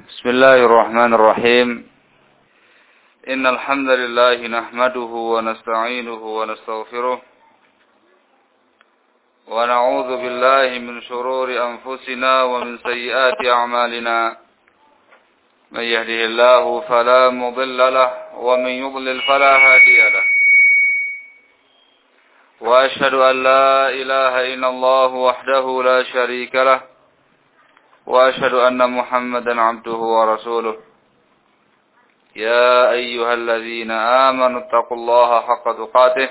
بسم الله الرحمن الرحيم إن الحمد لله نحمده ونستعينه ونستغفره ونعوذ بالله من شرور أنفسنا ومن سيئات أعمالنا من يهده الله فلا مضل له ومن يضلل فلا هادي له وأشهد أن لا إله إلا الله وحده لا شريك له وأشهد أن محمدا عبده ورسوله يا أيها الذين آمنوا اتقوا الله حق تقاته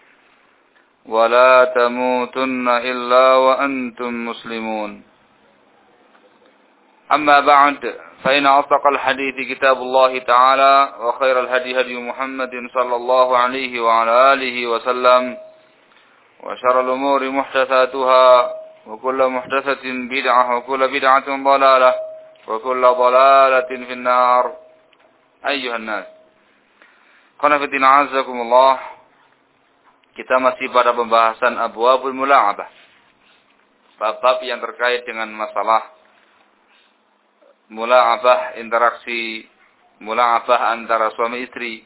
ولا تموتن إلا وأنتم مسلمون أما بعد فإن أصدق الحديث كتاب الله تعالى وخير الهدي هدي محمد صلى الله عليه وعلى آله وسلم وشر الأمور محدثاتها وكل محدثة بدعة وكل بدعة ضلالة وكل ضلالة في النار أيها الناس khonafidina azakumullah. Kita masih pada pembahasan abwabul mula'abah, bab-bab yang terkait dengan masalah mula'abah, interaksi mula'abah antara suami istri.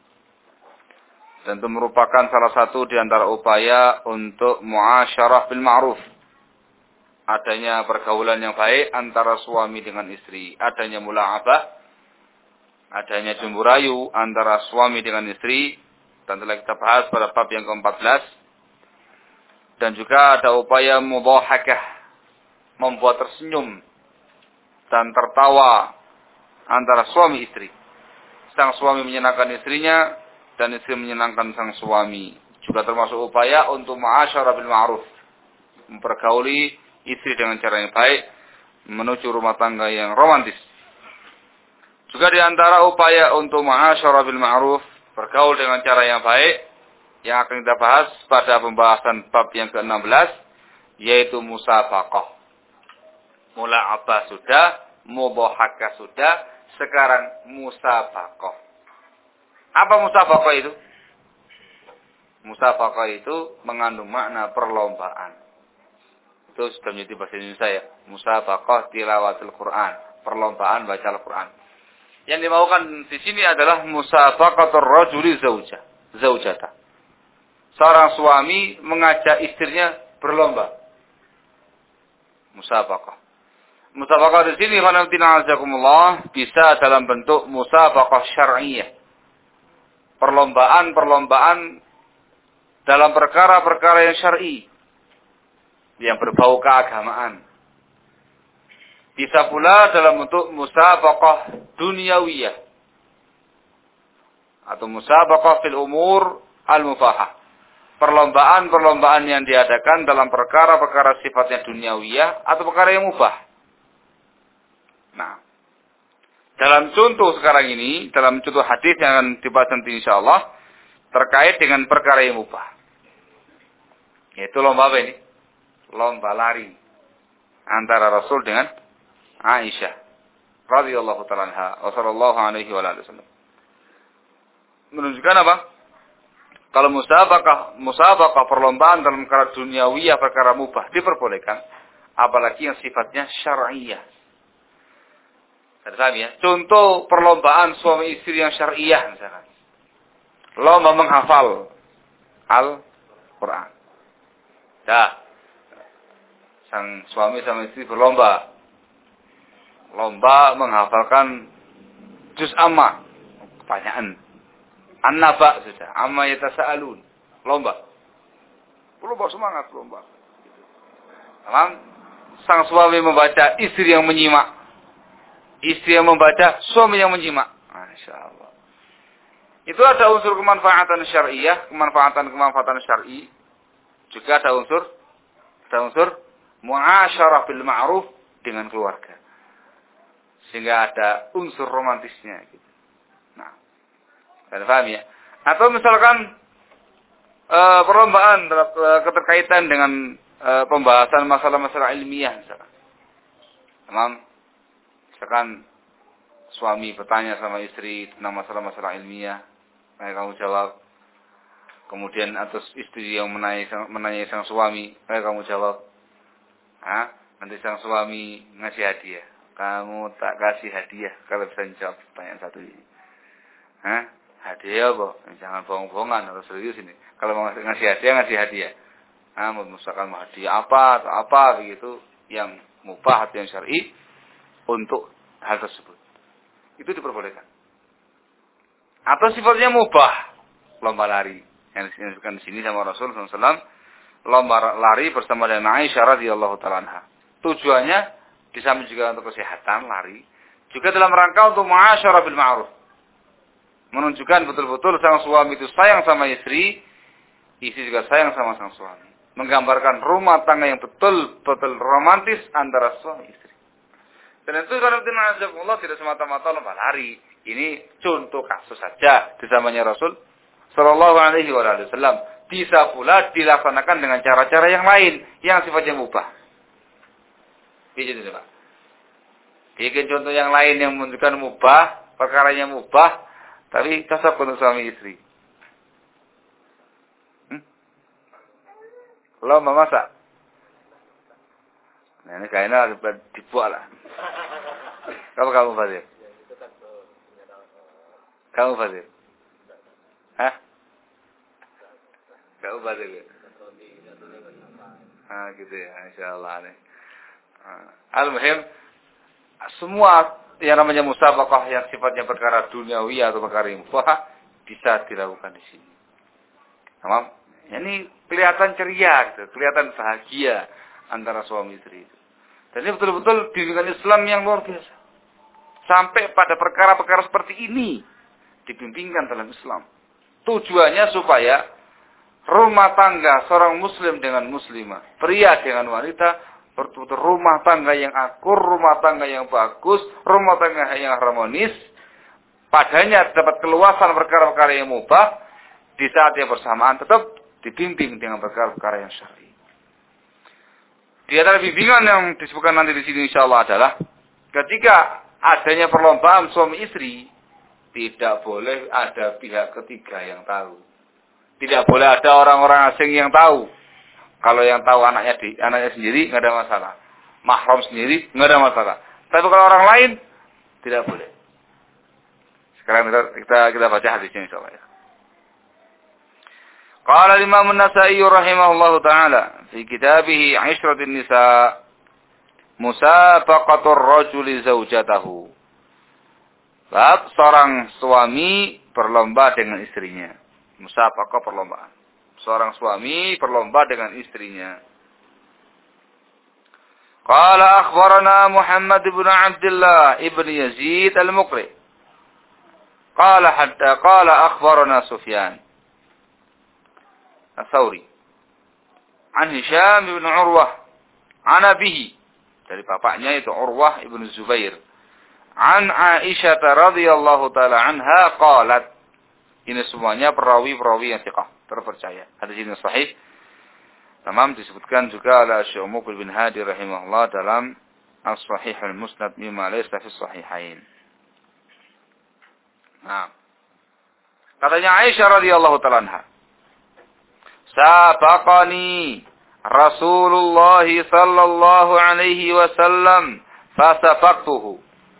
Tentu merupakan salah satu di antara upaya untuk muasyarah bil ma'ruf, adanya pergaulan yang baik antara suami dengan istri, adanya mula'abah, adanya cemburayu antara suami dengan istri. Dan telah kita bahas pada bab yang ke-14. Dan juga ada upaya mudhahakah, membuat tersenyum dan tertawa antara suami istri. Sang suami menyenangkan istrinya dan istri menyenangkan sang suami. Juga termasuk upaya untuk muasyarah bil ma'ruf, mempergauli istri dengan cara yang baik menuju rumah tangga yang romantis. Juga di antara upaya untuk muasyarah bil ma'ruf, bergaul dengan cara yang baik, yang akan kita bahas pada pembahasan bab yang ke-16, yaitu musafaqah. Mula'abah sudah, mudhahakah sudah, sekarang musafaqah. Apa musafaqah itu? Musafaqah itu mengandung makna perlombaan. Itu sudah menjadi bahasa Indonesia ya. Musafaqah tilawatul Quran, perlombaan baca Al-Quran. Yang dimaukan di sini adalah musafaqatur rajuli zaujata. Seorang suami mengajak istrinya berlomba. Musafaqah. Musafaqah di sini khonafidina azakumullah bisa dalam bentuk musafaqah syar'iyyah. Perlombaan dalam perkara-perkara yang syar'i, yang berbau keagamaan. Bisa pula dalam bentuk musabaqah dunyawiyah atau musabaqah fil umur al-mubahah. Perlombaan yang diadakan dalam perkara-perkara sifatnya dunyawiyah atau perkara yang mubah. Nah, dalam contoh sekarang ini, dalam contoh hadis yang akan dibahas nanti insyaallah terkait dengan perkara yang mubah. Yaitu lomba apa ini? Lomba lari antara Rasul dengan Aisyah radhiyallahu ta'ala anha wa sallallahu alaihi wa alihi wasallam. Menunjukkan apa? Kalau musabaqah perlombaan dalam perkara duniawiyah, perkara mubah diperbolehkan, apalagi yang sifatnya syar'iyyah. Paham ya? Contoh perlombaan suami istri yang syar'iyyah misalkan. Lomba menghafal Al-Qur'an. Dah. Sang suami sama istri berlomba menghafalkan juz amma. Pertanyaan. An-Naba sudah. Amma yatasaalun. Lomba semangat lomba. Tamam? Sang suami membaca, istri yang menyimak. Istri yang membaca, suami yang menyimak. Masyaallah. Itu ada unsur kemanfaatan syar'iyyah, kemanfaatan syar'i. Juga ada unsur muasyarah bil ma'ruf dengan keluarga. Sehingga ada unsur romantisnya gitu. Nah, kalian paham ya? Atau misalkan perlombaan keterkaitan dengan pembahasan masalah-masalah ilmiah misalkan. Misalkan suami bertanya sama istri tentang masalah-masalah ilmiah, kamu jawab. Kemudian atas istri yang menanyai sang suami, kamu jawab. Nanti sang suami ngasih hadiah. kamu tak kasih hadiah kalau bisa jawab pertanyaan satu ini. Hah? Hadiah apa? Jangan bohong-bohongan, harus serius ini. Kalau mau ngasih hadiah. Nah, misalkan mau hadiah apa atau apa begitu yang mubah atau yang syar'i untuk hal tersebut. Itu diperbolehkan. Atau sifatnya mubah, lomba lari. Yang disebutkan di sini sama Rasulullah SAW, lomba lari bersama dengan Aisyah radhiyallahu taala anha. Tujuannya di samping juga untuk kesehatan lari, juga dalam rangka untuk muasyarah bil ma'ruf. Menunjukkan betul-betul sang suami itu sayang sama istri juga sayang sama sang suami. Menggambarkan rumah tangga yang betul-betul romantis antara suami istri. Dan itu kalau Allah tidak semata-mata lomba lari. Ini contoh kasus saja di zamannya Rasul Sallallahu Alaihi Wasallam. Bisa pula dilaksanakan dengan cara-cara yang lain yang sifatnya mubah. Begitu Pak. Bikin contoh yang lain yang menunjukkan mubah, perkaranya mubah, tapi cocok untuk suami istri. Lomba masak. Nah, ini kayaknya dibuat lah. Kamu Fadil? Kamu Fadil? Hah? Kamu Fadil ya? Gitu ya, insyaallah nih. Al-muhim, semua yang namanya musabaqah yang sifatnya perkara duniawi atau perkara mubah bisa dilakukan di sini. Tamam? Ini kelihatan ceria gitu, kelihatan bahagia antara suami istri itu. Dan ini betul-betul bimbingan Islam yang luar biasa. Sampai pada perkara-perkara seperti ini dibimbingkan dalam Islam. Tujuannya supaya rumah tangga seorang muslim dengan muslimah, pria dengan wanita, betul-betul rumah tangga yang akur, rumah tangga yang bagus, rumah tangga yang harmonis. Padanya dapat keluasan perkara-perkara yang mubah, di saat yang bersamaan tetap dibimbing dengan perkara-perkara yang syar'i. Di antara bimbingan yang disebutkan nanti di sini insyaallah adalah ketika adanya perlombaan suami istri, tidak boleh ada pihak ketiga yang tahu. Tidak boleh ada orang-orang asing yang tahu. Kalau yang tahu anaknya sendiri nggak ada masalah. Mahram sendiri nggak ada masalah. Tapi kalau orang lain tidak boleh. Sekarang kita baca hadisnya insyaallah ya. Qala Imam An-Nasa'i rahimahullahu taala fi kitabih 'Ishratin Nisa Musabaqatur rajuli zaujatahu. Bab seorang suami berlomba dengan istrinya. Musabaqah perlombaan. Seorang suami berlomba dengan istrinya. Qala akhbarana Muhammad ibn Abdullah ibn Yazid al-Muqri. Qala akhbarana Sufyan Ats-Tsauri an Hisham ibn Urwah an abihi, dari bapaknya itu Urwah ibn Zubair, an Aisyah radhiyallahu taala anha qalat. Ini semuanya perawi-perawi yang thiqah, terpercaya. Hadis ini sahih. Tamam, disebutkan juga oleh Syekh Muqbil bin Hadi rahimahullah dalam As-Sahih Al-Musnad mimma laysa fi Sahihain. Nah, katanya Aisyah radhiyallahu taala anha, sabaqani Rasulullah sallallahu alaihi wasallam fasabaqtuhu.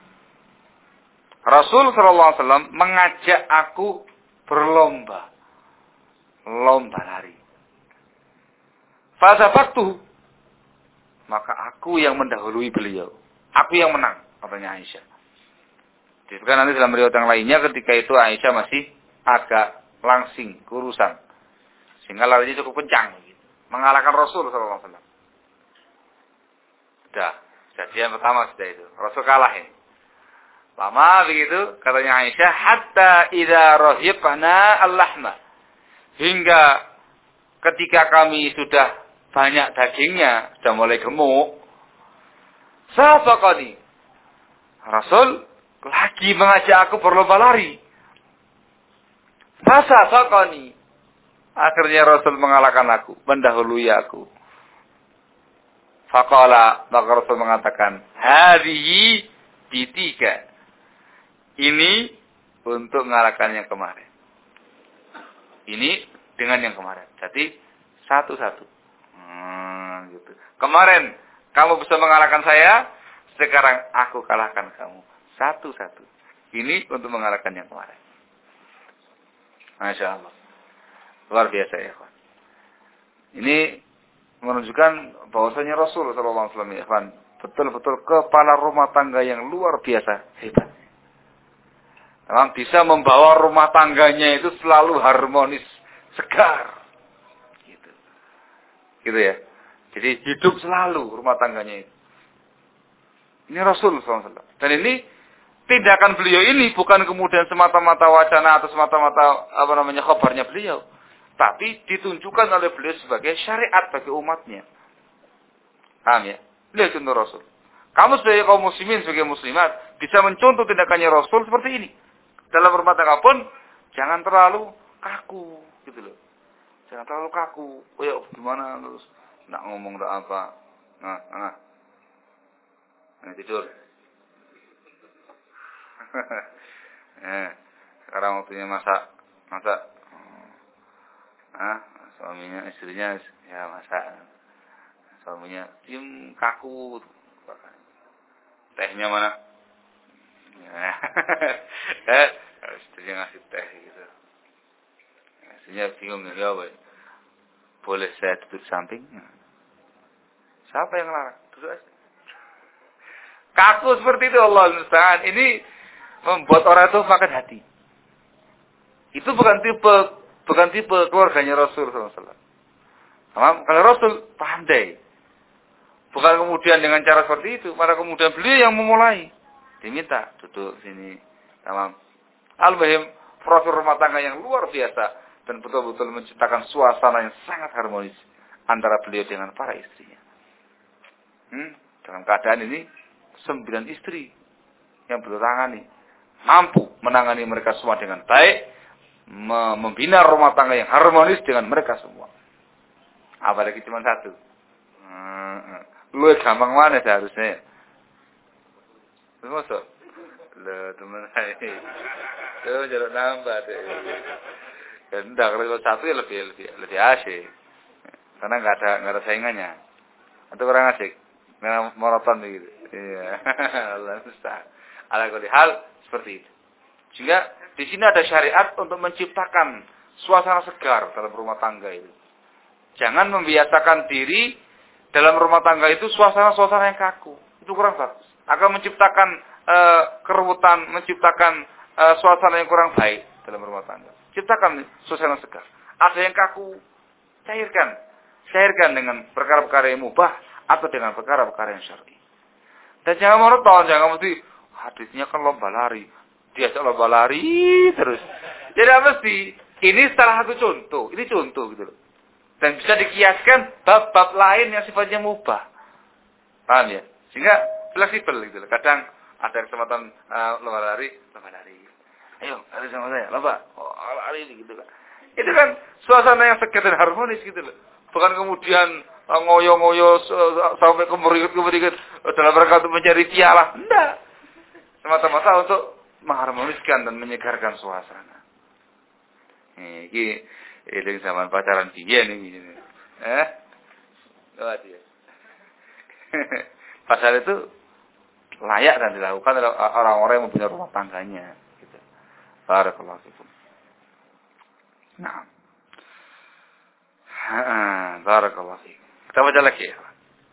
Rasul sallallahu alaihi wasallam mengajak aku berlomba lari. Fasabaqtuhu, maka aku yang mendahului beliau. Aku yang menang, katanya Aisyah. Disebutkan nanti dalam riwayat yang lainnya ketika itu Aisyah masih agak langsing, kurusan. Sehingga larinya cukup kencang gitu. Mengalahkan Rasul sallallahu alaihi wasallam. Sudah, kejadian pertama sudah itu. Rasul kalah ini. Lama begitu, katanya Aisyah, hatta idza rahibna al-lahma. Hingga ketika kami sudah banyak dagingnya, sudah mulai gemuk, sabaqani. Rasul lagi mengajak aku berlomba lari. Fasabaqani. Akhirnya Rasul mengalahkan aku, mendahului aku. Faqala, maka Rasul mengatakan, hadhihi bitika. Ini untuk mengalahkan yang kemarin. Ini dengan yang kemarin. Jadi satu-satu. Gitu. Kemarin kamu bisa mengalahkan saya, Sekarang aku kalahkan kamu. Satu-satu. Ini untuk mengalahkan yang kemarin. Masya Allah. Luar biasa ya, kawan. Ini menunjukkan bahwasanya Rasul sallallahu alaihi wasallam ya, kawan, betul-betul kepala rumah tangga yang luar biasa hebat. Memang bisa membawa rumah tangganya itu selalu harmonis, segar. Gitu ya. Jadi hidup selalu rumah tangganya itu. Ini Rasul SAW. Dan ini tindakan beliau ini bukan kemudian semata-mata wacana atau semata-mata khabarnya beliau, tapi ditunjukkan oleh beliau sebagai syariat bagi umatnya. Paham ya? Lihat contoh Rasul. Kamu sebagai kaum muslimin, sebagai muslimat, bisa mencontoh tindakannya Rasul seperti ini. Dalam rumah tangga pun jangan terlalu kaku, gitu loh. Jangan terlalu kaku. Oh ya, gimana terus? Nak ngomong tak apa? Nah, tidur. Sekarang waktunya masak. Suaminya, istrinya ya masak. Suaminya diem kaku. Tehnya mana? Istrinya ngasih teh gitu. Istrinya bingung ya, boleh saya duduk samping? Siapa yang larang? Duduk aja. Kaku seperti itu, Allah musta'an. Ini membuat orang itu makan hati. Itu bukan tipe keluarganya Rasul SAW. Kalau Rasul pandai. Bukan kemudian dengan cara seperti itu, malah kemudian beliau yang memulai. Diminta duduk sini. Al-Bahim, profil rumah tangga yang luar biasa dan betul-betul menciptakan suasana yang sangat harmonis antara beliau dengan para istrinya. Dalam keadaan ini 9 istri yang beliau tangani, mampu menangani mereka semua dengan baik, membina rumah tangga yang harmonis dengan mereka semua. Apalagi cuma satu. Lu gampang mana seharusnya? Masuk. Lah teman saya. Yo jalan nambah deh. Enggak, kalau satu ya lebih asik. Karena enggak ada saingannya. Atau kurang asik. Monoton begitu. Iya. Allah musta'an. Ala kulli hal seperti itu. Sehingga di sini ada syariat untuk menciptakan suasana segar dalam rumah tangga itu. Jangan membiasakan diri dalam rumah tangga itu suasana-suasana yang kaku. Itu kurang bagus. Akan menciptakan keruwetan, menciptakan suasana yang kurang baik dalam rumah tangga. Ciptakan suasana segar. Ada yang kaku, cairkan dengan perkara-perkara yang mubah atau dengan perkara-perkara yang syar'i. Dan jangan monoton, jangan mesti hadisnya kan lomba lari, diajak lomba lari terus. Jadi mesti ini salah satu contoh, ini contoh gitu loh. Dan bisa dikiaskan bab-bab lain yang sifatnya mubah. Paham ya? Sehingga fleksibel gitu loh. Kadang ada kesempatan lomba lari. Ayo, lari sama saya, lomba. Oh, lari gitu kan. Itu kan suasana yang segar dan harmonis gitu loh. Bukan kemudian ngoyo-ngoyo sampai kemeriut dalam rangka untuk mencari piala. Enggak. Semata-mata untuk mengharmoniskan dan menyegarkan suasana. Ini zaman pacaran biyen iki. Dia. Pasal itu layak dan dilakukan oleh orang-orang yang mempunyai rumah tangganya. Gitu. Barakallahu fikum. Nah. Barakallahu fikum. Kita baca lagi ya.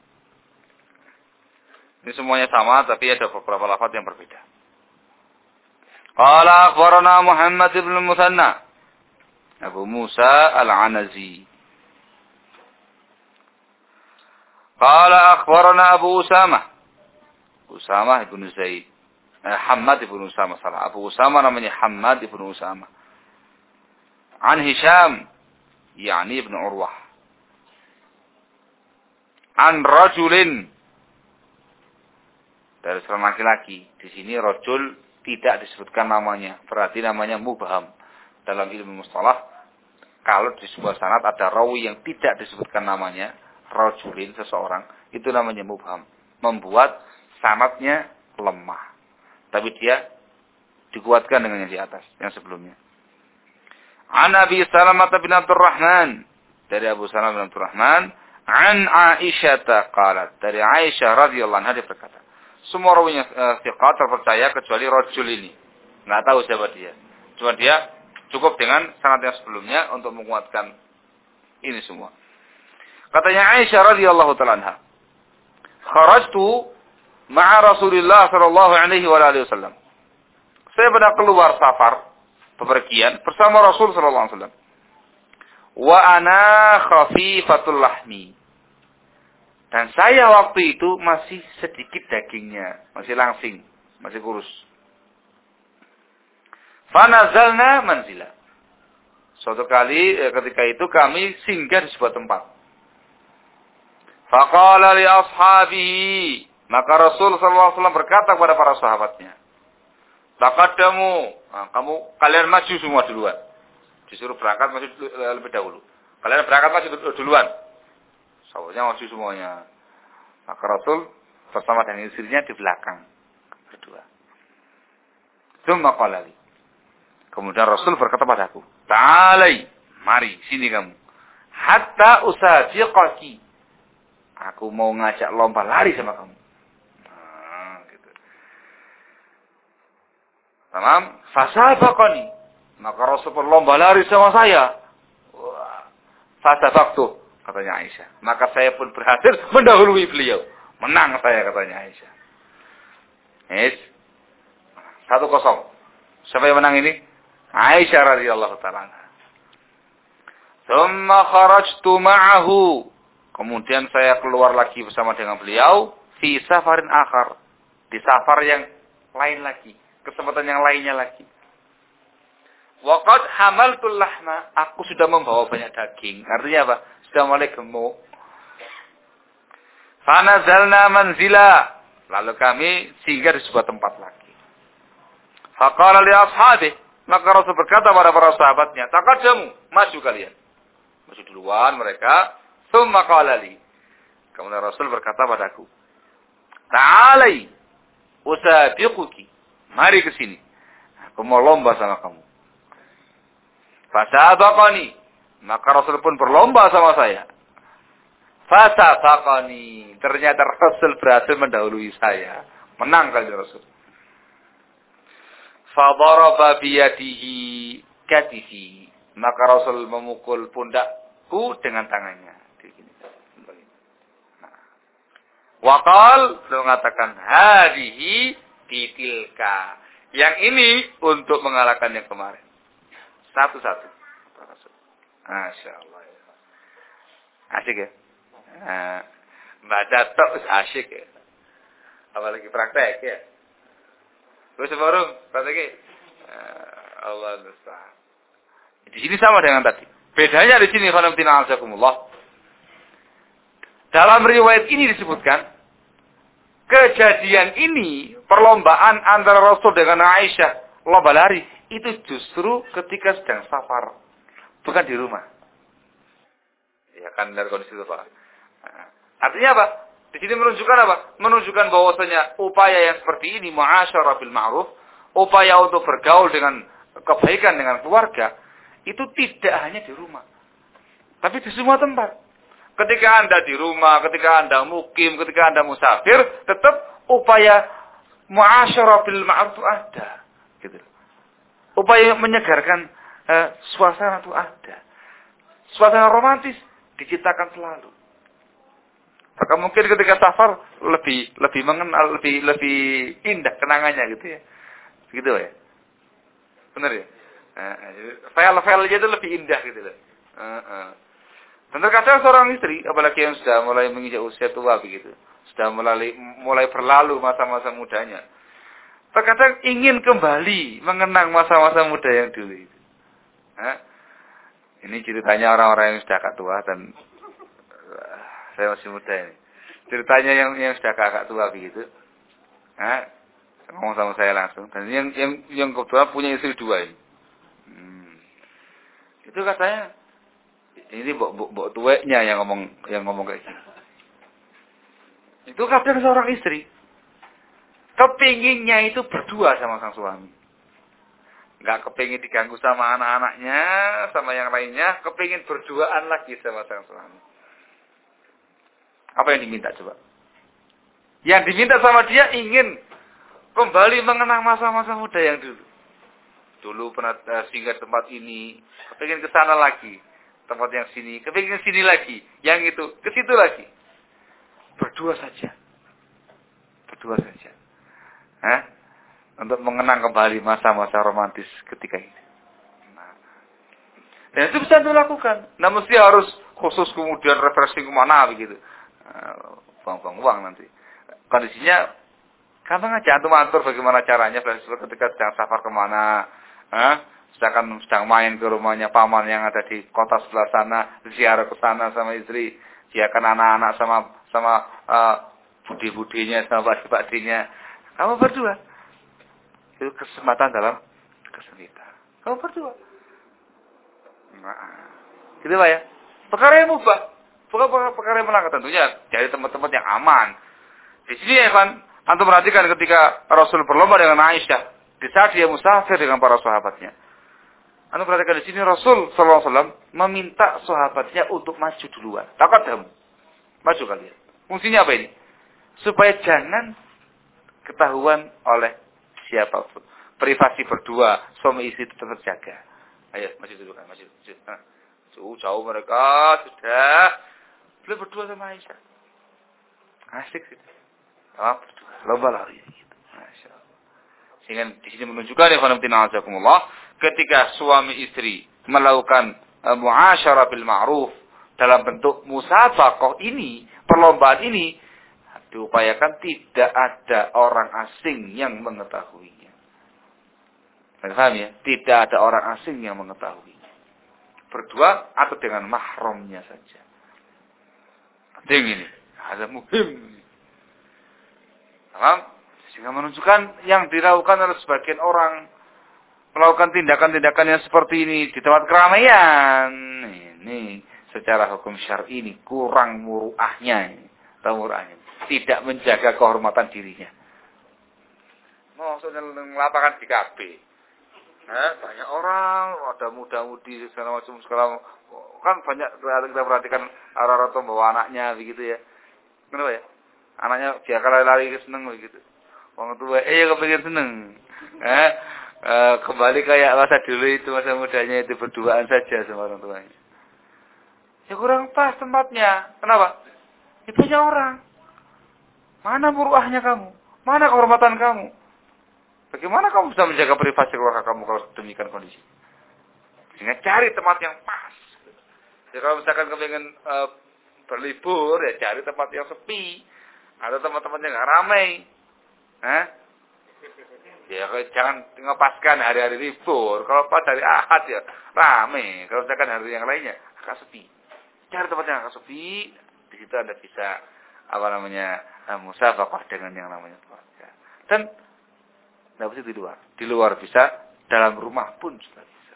Ini semuanya sama tapi ada beberapa lafaz yang berbeda. Qala akhbarana Muhammad ibn Musanna Abu Musa Al-Anazi. Qala akhbarana Abu Usamah ibn Zaid. Hammad ibn Usamah salah. Abu Usamah namanya Hammad ibn Usamah. An Hisham, yakni ibn Urwah. An rajulin, dari seorang laki-laki. Di sini rajul tidak disebutkan namanya. Berarti namanya mubham. Dalam ilmu mustalah, kalau di sebuah sanad ada rawi yang tidak disebutkan namanya, rajulin seseorang, itu namanya mubham. Membuat sanadnya lemah. Tapi dia dikuatkan dengan yang di atas, yang sebelumnya. An Abi Salamah bin Abdurrahman, dari Abu Salamah bin Abdurrahman, an Aisyah qalat, dari Aisyah radhiyallahu anha dia berkata, Semua rawinya thiqat terpercaya kecuali rajul ini. Enggak tahu siapa dia. Cuma dia cukup dengan sanad yang sebelumnya untuk menguatkan ini semua. Katanya Aisyah radhiyallahu taala anha, "Kharajtu ma'a Rasulillah sallallahu alaihi wasallam." Saya pernah keluar safar, bepergian bersama Rasul sallallahu alaihi wasallam. Wa ana khafifatul lahmi. Dan saya waktu itu masih sedikit dagingnya, masih langsing, masih kurus. Fanazalna manzila. Suatu kali ketika itu kami singgah di sebuah tempat. Faqala li ashabihi, maka Rasul sallallahu alaihi wasallam berkata kepada para sahabatnya, "Taqaddamu, kalian maju semua duluan." Disuruh berangkat maju lebih dahulu. Kalian berangkat maju duluan. Sahabatnya maju semuanya. Maka Rasul bersama dengan istrinya di belakang berdua. Tsumma qala li. Kemudian Rasul berkata padaku, "Ta'alai, mari sini kamu. Hatta usabiqaki. Aku mau ngajak lomba lari sama kamu." Nah, gitu. Tamam, fasabaqani. Maka Rasul berlomba lari sama saya. Wah, fasabaqtu, katanya Aisyah. Maka saya pun berhasil mendahului beliau. Menang saya, katanya Aisyah. Yes. 1-0. Siapa yang menang ini? Aisyah radhiyallahu ta'ala anha. Tsumma kharajtu ma'ahu. Kemudian saya keluar lagi bersama dengan beliau fi safarin akhar. Di safar yang lain lagi, kesempatan yang lainnya lagi. Wa qad hamaltul lahma, aku sudah membawa banyak daging. Artinya apa? Sudah mulai gemuk. Fanazalna manzila, lalu kami singgah di sebuah tempat lagi. Faqala li ashabi, maka Rasul berkata kepada para sahabatnya, "Taqaddamu, maju kalian." Maju duluan mereka. Tsumma qala li. Kemudian Rasul berkata padaku, "Ta'alai, usabiquki." Mari ke sini. Aku mau lomba sama kamu. Fasabaqani. Maka Rasul pun berlomba sama saya. Fasabaqani. Ternyata Rasul berhasil mendahului saya. Menang kali Rasul. Fadaraba biyadihi katifi. Maka Rasul memukul pundakku dengan tangannya. Waqal, beliau mengatakan, hadihi bitilka. Yang ini untuk mengalahkan yang kemarin. Satu-satu. Masya Allah. Asyik ya. Baca tok asyik ya. Apalagi praktek ya. Terus baru praktek. Allah musta'an. Di sini sama dengan tadi. Bedanya di sini khonamtina azakumullah. Dalam riwayat ini disebutkan kejadian ini, perlombaan antara Rasul dengan Aisyah, lomba lari, itu justru ketika sedang safar, bukan di rumah. Ya kan dari kondisi itu Pak. Artinya apa? Di sini menunjukkan apa? Menunjukkan bahwasanya upaya yang seperti ini, mu'asyarah bil ma'ruf, upaya untuk bergaul dengan kebaikan dengan keluarga, itu tidak hanya di rumah, tapi di semua tempat. Ketika Anda di rumah, ketika Anda mukim, ketika Anda musafir, tetap upaya mu'asyarah bil ma'ruf itu ada. Gitu. Upaya menyegarkan suasana itu ada. Suasana romantis diciptakan selalu. Maka mungkin ketika safar lebih mengenal, lebih indah kenangannya gitu ya. Gitu ya. Benar ya? File-file aja itu lebih indah gitu loh. Dan terkadang seorang istri, apalagi yang sudah mulai menginjak usia tua begitu, sudah mulai berlalu masa-masa mudanya, terkadang ingin kembali mengenang masa-masa muda yang dulu itu. Ini ceritanya orang-orang yang sudah agak tua dan saya masih muda ini. Ceritanya yang sudah agak tua begitu. Ngomong sama saya langsung. Dan yang kebetulan punya istri 2 ini. Itu katanya ini bok tuweknya yang ngomong kayak gitu. Itu kadang seorang istri kepinginnya itu berdua sama sang suami. Enggak kepingin diganggu sama anak-anaknya, sama yang lainnya, kepingin berduaan lagi sama sang suami. Apa yang diminta coba? Yang diminta sama dia ingin kembali mengenang masa-masa muda yang dulu. Dulu pernah singgah tempat ini, kepingin ke sana lagi. Tempat yang sini, kepingin ke sini lagi. Yang itu, ke situ lagi. Berdua saja. Berdua saja. Hah? Untuk mengenang kembali masa-masa romantis ketika itu. Nah. Dan itu bisa dilakukan. Nah, mesti harus khusus kemudian refreshing kemana begitu. Buang-buang uang nanti. Kondisinya gampang aja, antum atur bagaimana caranya ketika sedang safar kemana, sedang main ke rumahnya paman yang ada di kota sebelah sana, ziarah ke sana sama istri, siakan anak-anak sama budi-budinya sama pakde-pakdenya. Kamu berdua. Itu kesempatan dalam kesempitan. Kamu berdua. Nah, gitu lah ya. Perkara yang mubah, bukan perkara yang melanggar tentunya dari tempat-tempat yang aman. Di sini ya kan, antum perhatikan ketika Rasul berlomba dengan Aisyah, di saat dia musafir dengan para sahabatnya. Antum perhatikan di sini Rasul sallallahu alaihi wasallam meminta sahabatnya untuk maju duluan. Taqaddam. Maju kalian. Fungsinya apa ini? Supaya jangan ketahuan oleh siapapun. Privasi berdua, suami istri tetap terjaga. Ayo, maju dulu kan, maju. Jauh mereka sudah. Beliau berdua sama Aisyah. Asik sih. Berdua. Lomba lari gitu. Masya Allah. Sehingga di sini menunjukkan ya ketika suami istri melakukan muasyarah bil ma'ruf dalam bentuk musabaqah ini, perlombaan ini diupayakan tidak ada orang asing yang mengetahuinya. Paham ya? Tidak ada orang asing yang mengetahuinya. Berdua atau dengan mahramnya saja. Penting ini. Ada muhim. Paham? Sehingga menunjukkan yang dilakukan oleh sebagian orang melakukan tindakan-tindakan yang seperti ini di tempat keramaian. Ini secara hukum syar'i ini kurang muruahnya. Muruahnya. Tidak menjaga kehormatan dirinya. Maksudnya ngelapakan di KB. Banyak orang, ada muda-mudi segala macam sekarang kan banyak kita perhatikan orang-orang tua bawa anaknya begitu ya. Kenapa ya? Anaknya dia kalau lari seneng begitu. Orang tua, kepingin seneng. Kembali kayak masa dulu itu, masa mudanya itu berduaan saja sama orang tuanya. Ya kurang pas tempatnya. Kenapa? Ya banyak orang. Mana muruahnya kamu? Mana kehormatan kamu? Bagaimana kamu bisa menjaga privasi keluarga kamu kalau demikian kondisi? Sehingga cari tempat yang pas. Jadi kalau misalkan kamu ingin berlibur, ya cari tempat yang sepi. Atau tempat-tempat yang nggak ramai. Ya jangan ngepaskan hari-hari libur. Kalau pas hari Ahad ya ramai. Kalau misalkan hari yang lainnya agak sepi. Cari tempat yang agak sepi. Di situ Anda bisa musabaqah dengan yang namanya keluarga. Dan tidak bisa di luar. Di luar bisa, dalam rumah pun sudah bisa.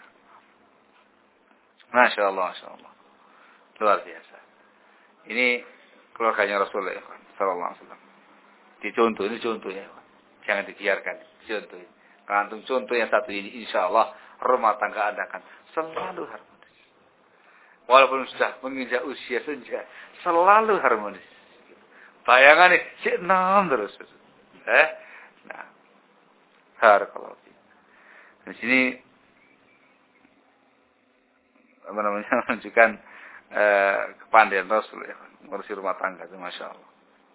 Masya Allah, Masya Allah. Luar biasa. Ini keluarganya Rasulullah sallallahu alaihi wasallam. Dicontoh, ini contohnya. Jangan dibiarkan. Contoh ini. Kalau antum contoh yang satu ini, insya Allah rumah tangga Anda akan selalu harmonis. Walaupun sudah menginjak usia senja, selalu harmonis. Bayangan nih, si enam terus. Nah, barakallahu fiik. Di sini menunjukkan kepandaian Rasul ya, ngurusi rumah tangga itu masya Allah.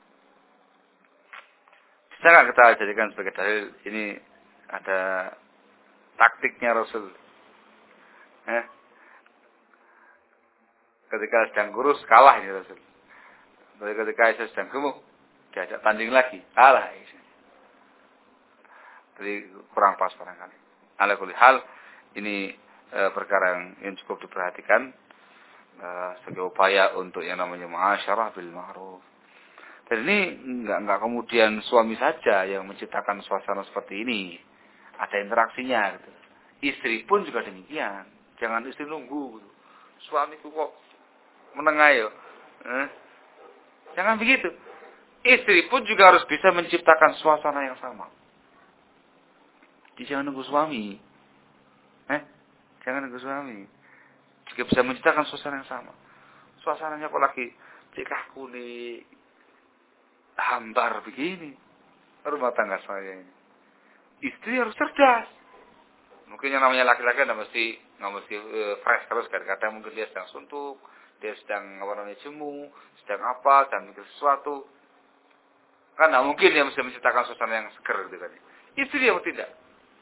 Bisa nggak kita jadikan sebagai dalil ini ada taktiknya Rasul? Ketika sedang kurus kalah ini Rasul. Tapi ketika Aisyah sedang gemuk diajak tanding lagi kalah Aisyah. Jadi kurang pas barangkali. Ala kulli hal ini perkara yang cukup diperhatikan sebagai upaya untuk yang namanya muasyarah bil ma'ruf. Dan ini enggak kemudian suami saja yang menciptakan suasana seperti ini. Ada interaksinya gitu. Istri pun juga demikian. Jangan istri nunggu gitu. Suamiku kok menengah ya. Jangan begitu. Istri pun juga harus bisa menciptakan suasana yang sama. Jangan nunggu suami. Jangan nunggu suami. Jika bisa menciptakan suasana yang sama. Suasananya kok lagi cikah kulit. hambar begini rumah tangga saya ini. Istri harus cerdas. Mungkin yang namanya laki-laki nggak mesti fresh terus. Kadang-kadang mungkin dia sedang suntuk, dia sedang jemu, sedang mikir sesuatu. Kan nggak mungkin dia mesti menciptakan suasana yang seger gitu kan. Istri dia tidak.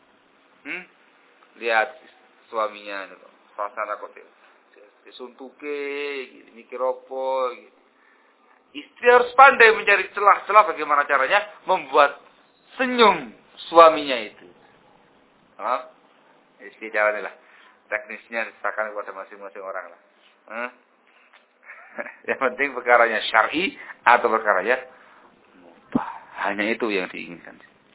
Lihat suaminya, suasana kok disuntuke, mikir apa. Istri harus pandai mencari celah-celah bagaimana caranya membuat senyum suaminya itu. Istri jalan lah. Teknisnya diserahkan kepada masing-masing orang lah. Yang penting perkaranya syar'i atau perkaranya mubah. Hanya itu yang diinginkan.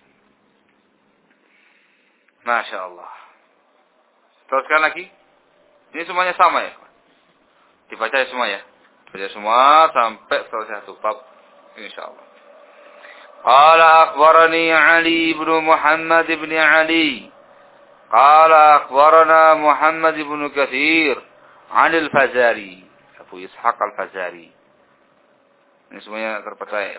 Masya Allah. Teruskan lagi. Ini semuanya sama ya. Dibaca semua ya. Baca semua sampai selesai satu bab. InsyaAllah. Qala akhbarani Ali ibn Muhammad ibn Ali. Qala akhbarana Muhammad ibn Kathir. Anil Fazari. Abu Ishaq al-Fazari. Ini semuanya terpercaya.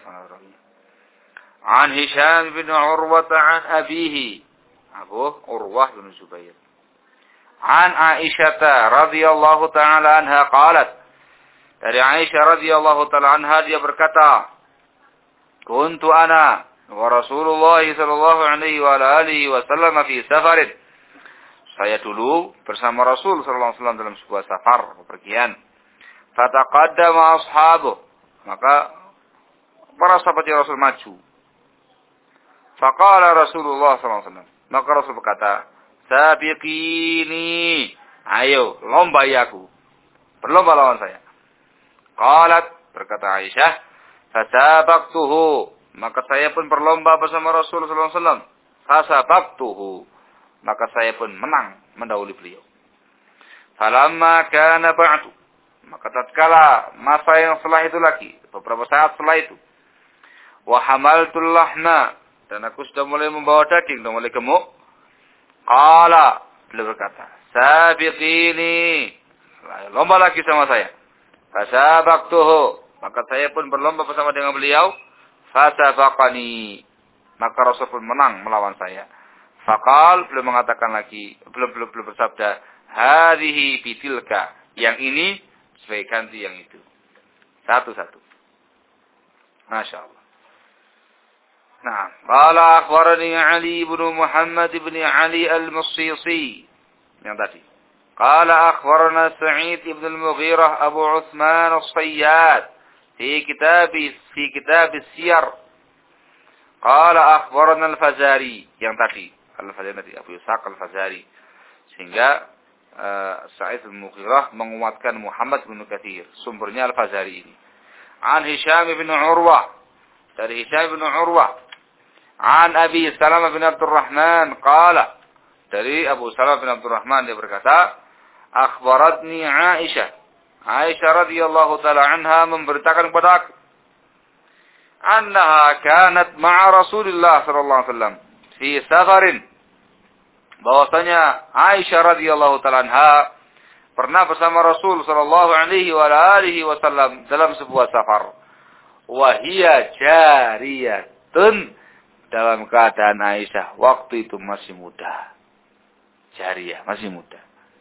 An Hisham bin Urwah an abihi. Abu Urwah bin Zubair. An Aisyah radhiyallahu ta'ala anha qalat. Dari Aisyah radhiyallahu ta'ala anha dia berkata, "Kuntu ana wa Rasulullah sallallahu alaihi wa alihi wasallam fi safarin." Saya dulu bersama Rasul sallallahu alaihi wasallam dalam sebuah safar, bepergian. Fataqaddama ashabu. Maka para sahabat Rasul maju. Faqala Rasulullah sallallahu alaihi wasallam. Maka Rasul berkata, "Sabiqini." Ayo, lombai aku. Berlomba lawan saya. Qalat, berkata Aisyah, "Fasabaqtuhu." Maka saya pun berlomba bersama Rasul sallallahu alaihi wasallam. Fasabaqtuhu. Maka saya pun menang mendahului beliau. Falamma kana ba'du. Maka tatkala masa yang setelah itu lagi, beberapa saat setelah itu. Wa hamaltul lahma. Dan aku sudah mulai membawa daging, sudah mulai gemuk. Qala, beliau berkata, "Sabiqini." Lomba lagi sama saya. Fasabaqtuhu. Maka saya pun berlomba bersama dengan beliau. Fasabaqani. Maka Rasul pun menang melawan saya. Faqal, beliau mengatakan lagi, beliau bersabda, "Hadhihi bitilka." Yang ini sebagai ganti yang itu. Satu-satu. Masya Allah. Nah, qala akhbarani Ali ibn Muhammad ibn Ali al-Massisi. Yang tadi. Qala akhbarana Sa'id ibn al-Mughirah Abu Uthman as-Sayyad fi kitab as-Siyar. Qala akhbarana al-Fazari. Yang tadi. Al-Fazari tadi Abu Ishaq al-Fazari. Sehingga Sa'id al-Mughirah menguatkan Muhammad bin Kathir. Sumbernya al-Fazari ini. An Hisham bin Urwah. Dari Hisham bin Urwah. An Abi Salamah bin Abdurrahman. Qala. Dari Abu Salamah bin Abdurrahman dia berkata, "Akhbaratni Aisyah." Aisyah radhiyallahu ta'ala anha memberitakan kepada aku. Annaha kanat ma'a Rasulullah sallallahu alaihi wasallam fi safarin. Bahwasanya Aisyah radhiyallahu ta'ala anha pernah bersama Rasul sallallahu alaihi wa alihi wasallam dalam sebuah safar. Wa hiya jariyatun. Dalam keadaan Aisyah waktu itu masih muda. Jariyah, masih muda.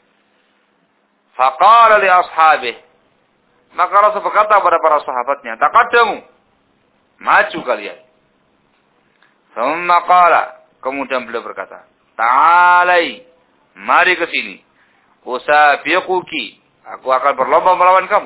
Faqala li ashabih. Maka Rasul berkata kepada para sahabatnya, "Taqaddamu. Maju kalian." Thumma qala. Kemudian beliau berkata, "Ta'alai. Mari ke sini. Usabiquki. Aku akan berlomba melawan kamu."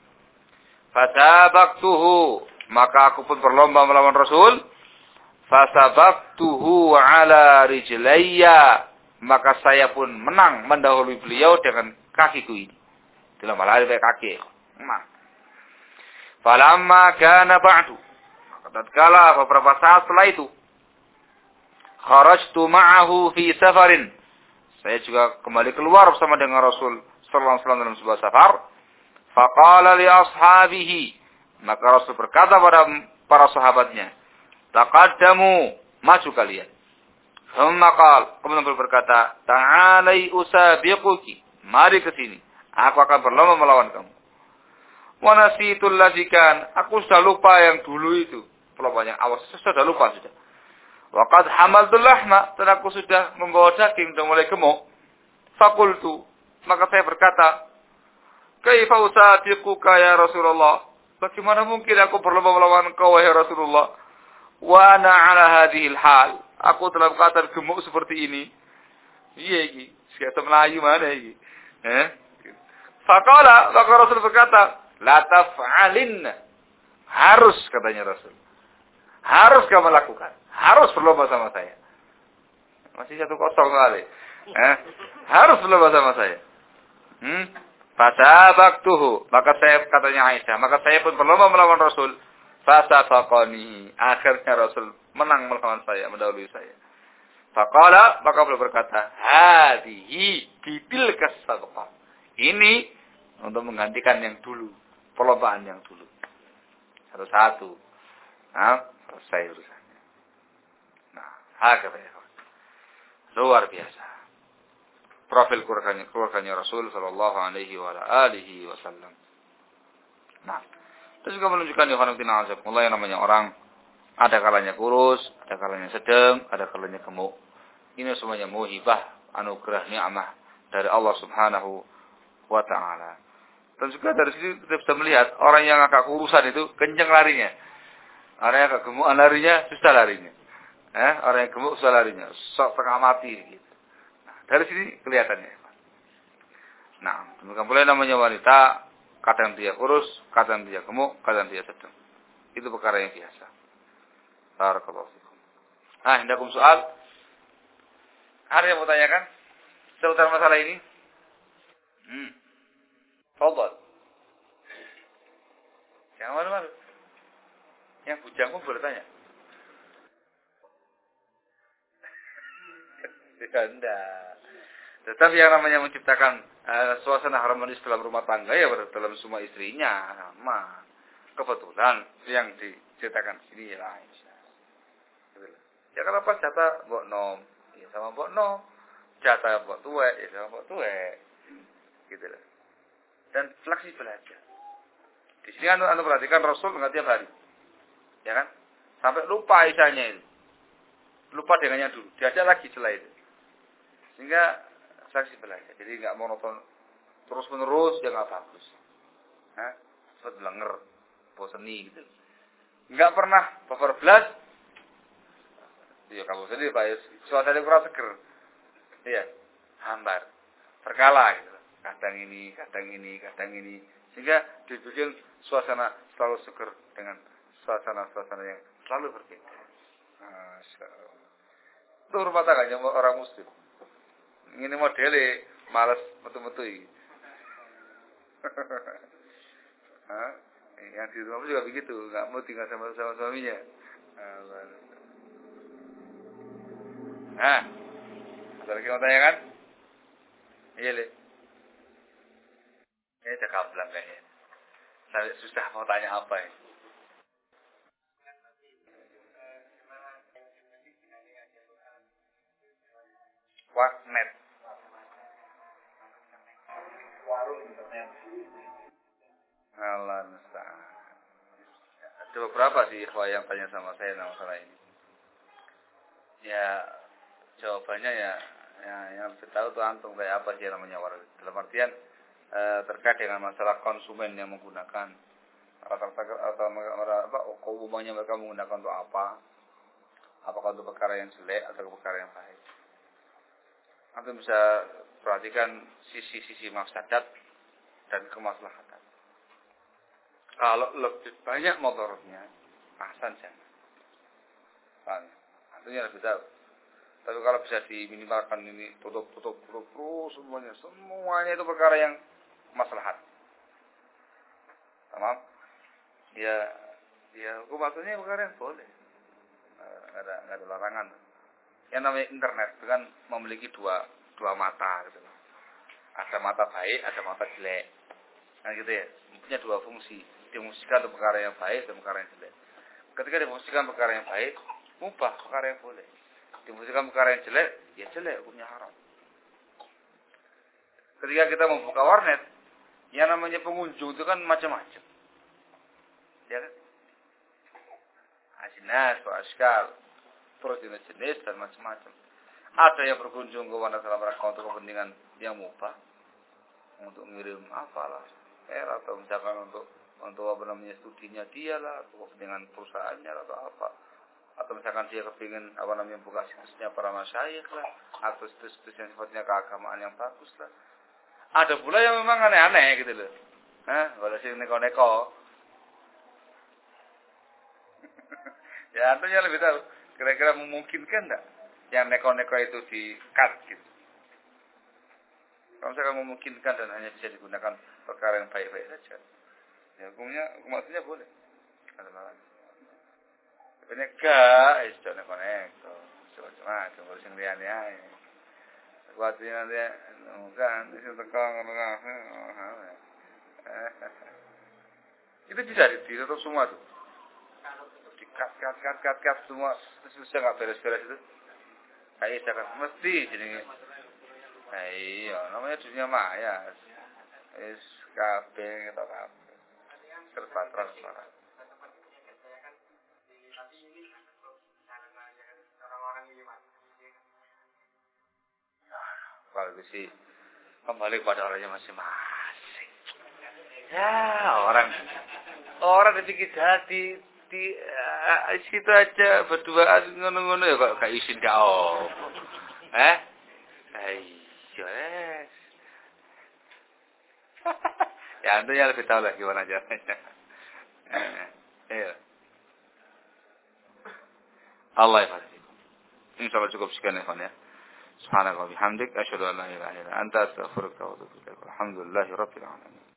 Fasabaqtuhu. Maka aku pun berlomba melawan Rasul. Fasabaqtuhu ala rijlayya. Maka saya pun menang mendahului beliau dengan kakiku ini. Dalam hal pakai kaki. Menang. Falamma kana ba'du. Maka tatkala beberapa saat setelah itu. Kharajtu ma'ahu fi safarin. Saya juga kembali keluar bersama dengan Rasul sallallahu alaihi wasallam dalam sebuah safar. Faqala li ashabihi. Maka Rasul berkata pada para sahabatnya, "Taqaddamu, maju kalian." Thumma qala, kemudian beliau berkata, "Ta'alai usabiquki." Mari ke sini, aku akan berlomba melawan kamu. Wa nasitul ladzikan, aku sudah lupa yang dulu itu. perlombaan yang awas. Sudah lupa sudah. Waqad hamaltul lahma, dan aku sudah membawa daging dan mulai gemuk. Fakultu, maka saya berkata, kaifa usadiquka ya Rasulullah? Bagaimana mungkin aku berlomba melawan engkau wahai Rasulullah? Wa ana ala hadhil hal. Aku dalam keadaan gemuk seperti ini. Iya iki, sekata Melayu mana iki? Faqala, maka Rasul berkata, la taf'alin. Harus katanya Rasul. Harus kamu lakukan. Harus berlomba sama saya. Masih 1-0 kali. Harus berlomba sama saya. Fasabaqtuhu. Maka saya, katanya Aisyah, maka saya pun berlomba melawan Rasul. Fasabaqani. Akhirnya Rasul menang melawan saya, mendahului saya. Faqala, maka beliau berkata, hadihi bitilkas sabqah. Ini untuk menggantikan yang dulu, perlombaan yang dulu. Satu-satu. Nah, selesai urusannya. Nah, hakata. Luar biasa. Profil keluarganya Rasul sallallahu alaihi wa alihi wasallam. Nah, itu juga menunjukkan mulai yang namanya orang ada kalanya kurus, ada kalanya sedang, ada kalanya gemuk. Ini semuanya muhibah, anugerah ni'mah dari Allah Subhanahu wa taala. Dan juga dari sini kita bisa melihat orang yang agak kurusan itu kencang larinya. Orang yang agak gemuk larinya susah larinya. Orang yang gemuk susah larinya, sok setengah mati gitu. Nah, dari sini kelihatannya. Nah, demikian pula namanya wanita, kadang dia kurus, kadang dia gemuk, kadang dia sedang. Itu perkara yang biasa. Barakallahu fikum. Hendakum soal. Ada yang mau tanyakan seputar masalah ini? Fadhal. Yang mana? Yang bujangmu boleh tanya. Tidak. Tetapi yang namanya menciptakan suasana harmonis dalam rumah tangga ya dalam semua istrinya sama. Kebetulan yang diceritakan sini ya Aisyah. Ya kalau pas jatah mbok nom, ya sama mbok nom. Jatah mbok tuwek, ya sama mbok tuwek. Gitu lah. Dan fleksibel aja. Di sini anu perhatikan Rasul enggak tiap hari. Ya kan? Sampai lupa Aisyahnya itu. Lupa dengannya dulu. Diajak lagi setelah itu. Sehingga fleksibel aja. Jadi enggak monoton terus-menerus ya enggak bagus. Cepat belenger, boseni gitu. Enggak pernah bablas. Iya, kamu sendiri Pak, suasana kurang seger. Iya, hambar. Berkala gitu. Kadang ini, sehingga dibikin suasana selalu seger dengan suasana-suasana yang selalu berbeda. Masya Allah. Itu rumah tangganya orang muslim. Ini modelnya malas metu-metui. Yang di rumah juga begitu, nggak mau tinggal sama suaminya. Ada lagi mau tanya kan? Iya, Le. Ini cakap bilang kayaknya. Saya susah mau tanya apa ya. Warnet. Warung internet. Allah musta'an. Ada beberapa sih ikhwah yang tanya sama saya masalah ini. Ya, jawabannya ya yang lebih tahu tuh antum kayak apa sih namanya warnet. Dalam artian terkait dengan masalah konsumen yang menggunakan atau umumnya mereka menggunakan untuk apa? Apakah untuk perkara yang jelek atau perkara yang baik? Antum bisa perhatikan sisi-sisi mafsadat dan kemaslahatan. Kalau lebih banyak motornya, ahsan jangan. Paham? Artinya lebih tahu. Tapi kalau bisa diminimalkan ini tutup terus semuanya itu perkara yang maslahat. Tamam? Ya hukum maksudnya perkara yang boleh. Enggak ada larangan. Yang namanya internet itu kan memiliki dua mata gitu. Ada mata baik, ada mata jelek. Nah gitu ya. Punya dua fungsi. Difungsikan untuk perkara yang baik dan perkara yang jelek. Ketika difungsikan perkara yang baik, mubah perkara yang boleh. Difungsikan perkara yang jelek, ya jelek, hukumnya haram. Ketika kita membuka warnet, yang namanya pengunjung itu kan macam-macam. Ya kan? nas wa ashkal, terus jenis dan macam-macam. Ada yang berkunjung ke mana dalam rangka untuk kepentingan yang mubah, untuk ngirim apalah, atau misalkan untuk apa namanya studinya dia lah, atau kepentingan perusahaannya atau apa, atau misalkan dia kepingin apa namanya buka situsnya para masyayikh lah, atau situs-situs yang sifatnya keagamaan yang bagus lah. Ada pula yang memang aneh-aneh gitu loh. Kalau sih neko-neko. Ya, artinya lebih tahu. Kira-kira memungkinkan enggak yang neko-neko itu di-cut gitu. Kalau misalkan memungkinkan dan hanya bisa digunakan perkara yang baik-baik saja. Ya, maksudnya boleh. Ada lawan. Tapi enggak, itu neko-neko. Macam-macam, harus yang liane aja. Kuatnya nanti, kan, itu tekang, itu bisa ditutup semua tuh. Cut semua, susah nggak beres-beres itu. Kayak jangan mesti jadi. Iya, namanya dunia maya. SKP atau apa? Serba transparan. Kalau itu sih kembali pada orangnya masing-masing. Ya, orang dipikir jadi di situ aja berduaan ngono-ngono ya kok gak izin gak ayo ya antunya lebih tahu lah gimana caranya. Iya. Allah ya. Insyaallah cukup sekian ya, ya. Subhanallah bihamdik asyhadu an la ilaha illa anta astaghfiruka wa atubu ilaik. Alhamdulillahirabbil alamin.